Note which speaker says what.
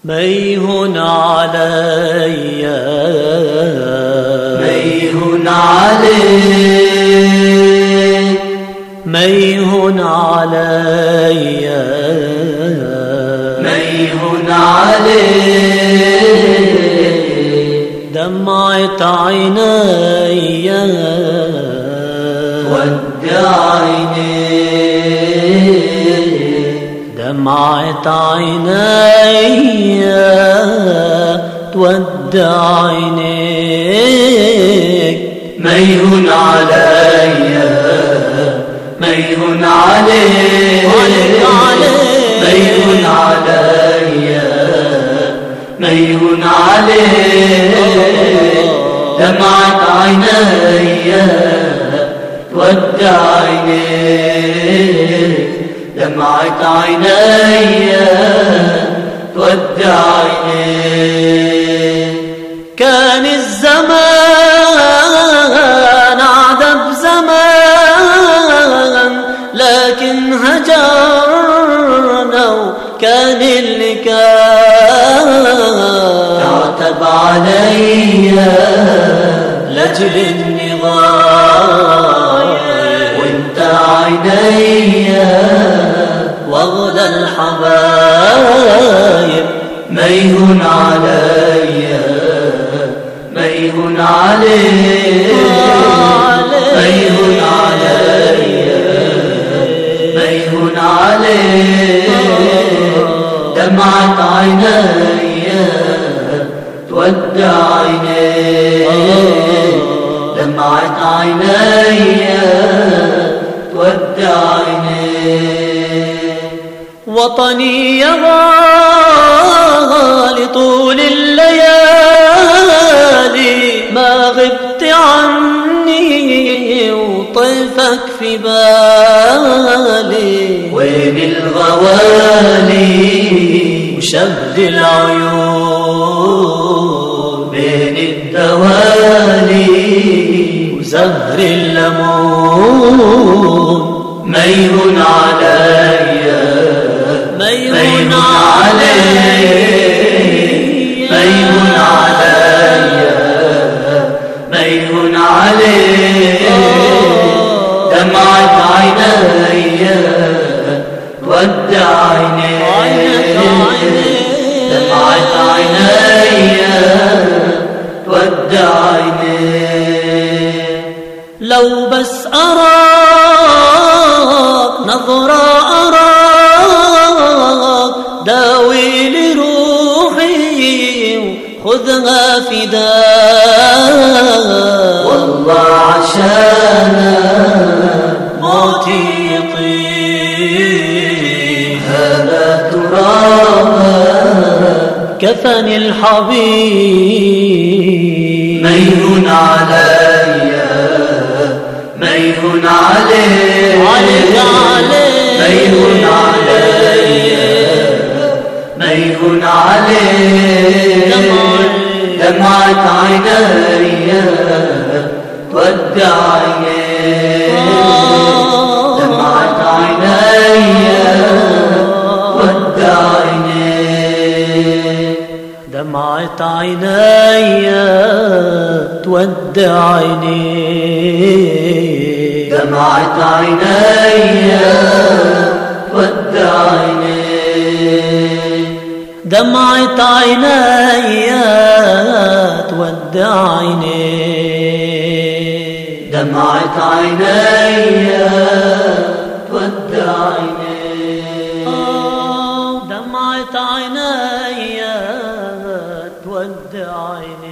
Speaker 1: ميهن علي
Speaker 2: ميهن عليك
Speaker 1: ميهن علي
Speaker 2: ميهن عليك
Speaker 1: دمعت عيني
Speaker 2: ودعيني
Speaker 1: دمعت عيني تودعينيك
Speaker 2: ميهن علي ميهن عليك ميهن علي ميهن عليك دمعت عيني تودعينيك دمعت عيني تودعينيك
Speaker 1: كان الزمان عذب زمان لكن هجرنا وكان اللي كان
Speaker 2: تعتب علي
Speaker 1: لأجل النضال
Speaker 2: وانت عيني
Speaker 1: واغلى الحبايب
Speaker 2: ميهن علي ميهن عليك ميهن علي ميهن عليك دمعت عيني تودعينيك دمعت عيني تودعينيك
Speaker 1: وطني يا غالي طول الليالي ما غبت عني وطيفك في بالي
Speaker 2: وين الغوالي
Speaker 1: وشبد العيون
Speaker 2: بين الدوالي
Speaker 1: وزهر الليمون
Speaker 2: ميهن علي
Speaker 1: ميهن
Speaker 2: علي ميهن علي ميهن علي دمعت عيني تودعينيك دمعت عيني تودعينيك
Speaker 1: لو بس أراك نظرة أراك داوي لروحي وخذها فداك
Speaker 2: والله عشانك
Speaker 1: موتي يطيب
Speaker 2: هذا ترابك
Speaker 1: كفني الحبيب
Speaker 2: ميهن علي ميهن عليك ميهن علي ميهن عليك دمعت عيني تودعينيك دمعت عيني تودعينيك
Speaker 1: دمعت عيني تودعينيك
Speaker 2: دمعت عيني تودعينيك
Speaker 1: دمعت عيني تودعينيك
Speaker 2: دمعت عيني تودعينيك
Speaker 1: دمعت عيني تودعينيك